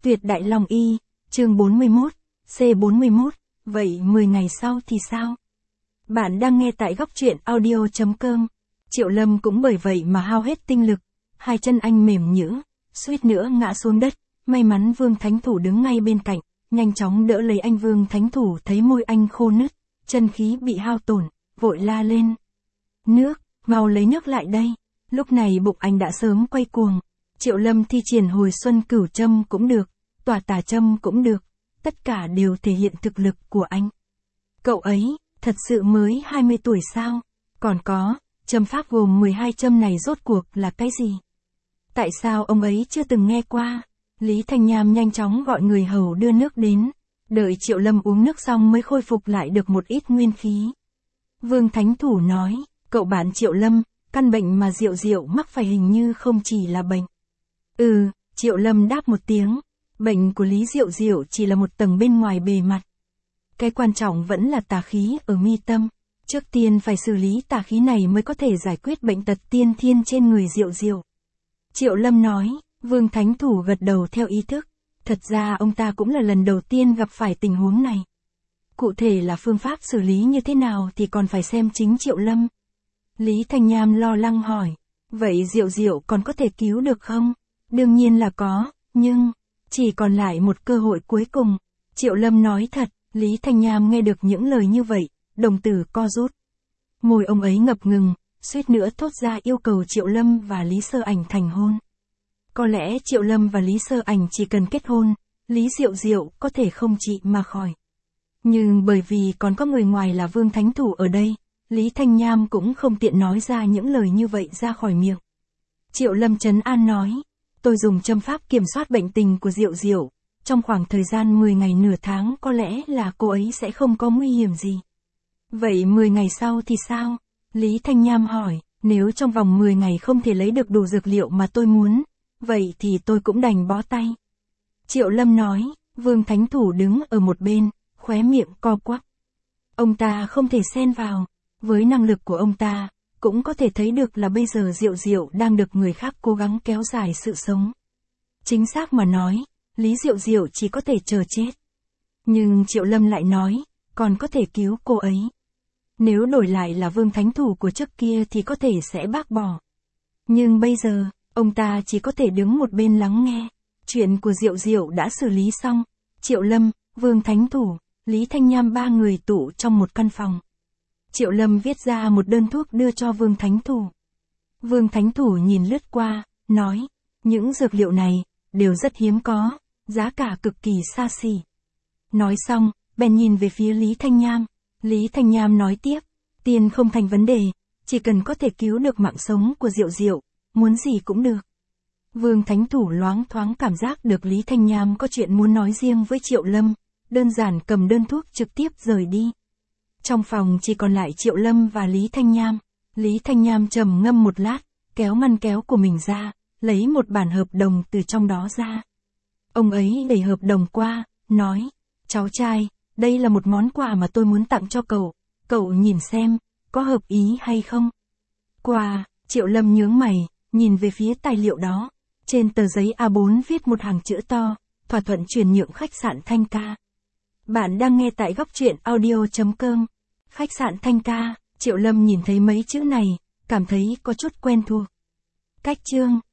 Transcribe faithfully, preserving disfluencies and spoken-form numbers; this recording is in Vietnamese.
Tuyệt Đại Long Y, chương bốn mươi mốt, C bốn mươi mốt, vậy mười ngày sau thì sao? Bạn đang nghe tại góc truyện audio chấm com. Triệu Lâm cũng bởi vậy mà hao hết tinh lực, hai chân anh mềm nhũn, suýt nữa ngã xuống đất, may mắn Vương Thánh Thủ đứng ngay bên cạnh, nhanh chóng đỡ lấy anh. Vương Thánh Thủ thấy môi anh khô nứt, chân khí bị hao tổn, vội la lên. Nước, mau lấy nước lại đây. Lúc này bụng anh đã sớm quay cuồng. Triệu Lâm thi triển hồi xuân cửu châm cũng được, tỏa tà châm cũng được, tất cả đều thể hiện thực lực của anh. Cậu ấy, thật sự mới hai mươi tuổi sao? Còn có, châm pháp gồm mười hai châm này rốt cuộc là cái gì? Tại sao ông ấy chưa từng nghe qua? Lý Thanh Nham nhanh chóng gọi người hầu đưa nước đến, đợi Triệu Lâm uống nước xong mới khôi phục lại được một ít nguyên khí. Vương Thánh Thủ nói, cậu bạn Triệu Lâm, căn bệnh mà Diệu Diệu mắc phải hình như không chỉ là bệnh. Ừ, Triệu Lâm đáp một tiếng, bệnh của Lý Diệu Diệu chỉ là một tầng bên ngoài bề mặt. Cái quan trọng vẫn là tà khí ở mi tâm, trước tiên phải xử lý tà khí này mới có thể giải quyết bệnh tật tiên thiên trên người Diệu Diệu. Triệu Lâm nói, Vương Thánh Thủ gật đầu theo ý thức, thật ra ông ta cũng là lần đầu tiên gặp phải tình huống này. Cụ thể là phương pháp xử lý như thế nào thì còn phải xem chính Triệu Lâm. Lý Thanh Nham lo lắng hỏi, vậy Diệu Diệu còn có thể cứu được không? Đương nhiên là có, nhưng, chỉ còn lại một cơ hội cuối cùng. Triệu Lâm nói thật. Lý Thanh Nham nghe được những lời như vậy, đồng tử co rút. Môi ông ấy ngập ngừng, suýt nữa thốt ra yêu cầu Triệu Lâm và Lý Sơ Ảnh thành hôn. Có lẽ Triệu Lâm và Lý Sơ Ảnh chỉ cần kết hôn, Lý Diệu Diệu có thể không trị mà khỏi. Nhưng bởi vì còn có người ngoài là Vương Thánh Thủ ở đây, Lý Thanh Nham cũng không tiện nói ra những lời như vậy ra khỏi miệng. Triệu Lâm trấn an nói, tôi dùng châm pháp kiểm soát bệnh tình của Diệu Diệu. Trong khoảng thời gian mười ngày nửa tháng có lẽ là cô ấy sẽ không có nguy hiểm gì. Vậy mười ngày sau thì sao? Lý Thanh Nham hỏi, nếu trong vòng mười ngày không thể lấy được đủ dược liệu mà tôi muốn, vậy thì tôi cũng đành bó tay. Triệu Lâm nói, Vương Thánh Thủ đứng ở một bên, khóe miệng co quắp. Ông ta không thể xen vào, với năng lực của ông ta, cũng có thể thấy được là bây giờ Diệu Diệu đang được người khác cố gắng kéo dài sự sống. Chính xác mà nói, Lý Diệu Diệu chỉ có thể chờ chết. Nhưng Triệu Lâm lại nói, còn có thể cứu cô ấy. Nếu đổi lại là Vương Thánh Thủ của trước kia thì có thể sẽ bác bỏ. Nhưng bây giờ, ông ta chỉ có thể đứng một bên lắng nghe. Chuyện của Diệu Diệu đã xử lý xong. Triệu Lâm, Vương Thánh Thủ, Lý Thanh Nham ba người tụ trong một căn phòng. Triệu Lâm viết ra một đơn thuốc đưa cho Vương Thánh Thủ. Vương Thánh Thủ nhìn lướt qua, nói, những dược liệu này, đều rất hiếm có, giá cả cực kỳ xa xỉ. Nói xong, bèn nhìn về phía Lý Thanh Nham. Lý Thanh Nham nói tiếp, tiền không thành vấn đề, chỉ cần có thể cứu được mạng sống của Diệu Diệu, muốn gì cũng được. Vương Thánh Thủ loáng thoáng cảm giác được Lý Thanh Nham có chuyện muốn nói riêng với Triệu Lâm, đơn giản cầm đơn thuốc trực tiếp rời đi. Trong phòng chỉ còn lại Triệu Lâm và Lý Thanh Nham. Lý Thanh Nham trầm ngâm một lát, kéo ngăn kéo của mình ra, lấy một bản hợp đồng từ trong đó ra. Ông ấy đẩy hợp đồng qua, nói, cháu trai, đây là một món quà mà tôi muốn tặng cho cậu, cậu nhìn xem, có hợp ý hay không? Quà, Triệu Lâm nhướng mày, nhìn về phía tài liệu đó, trên tờ giấy A bốn viết một hàng chữ to, thỏa thuận chuyển nhượng khách sạn Thanh Ca. Bạn đang nghe tại góc truyện audio chấm com. Khách sạn Thanh Ca, Triệu Lâm nhìn thấy mấy chữ này, cảm thấy có chút quen thuộc. Cách chương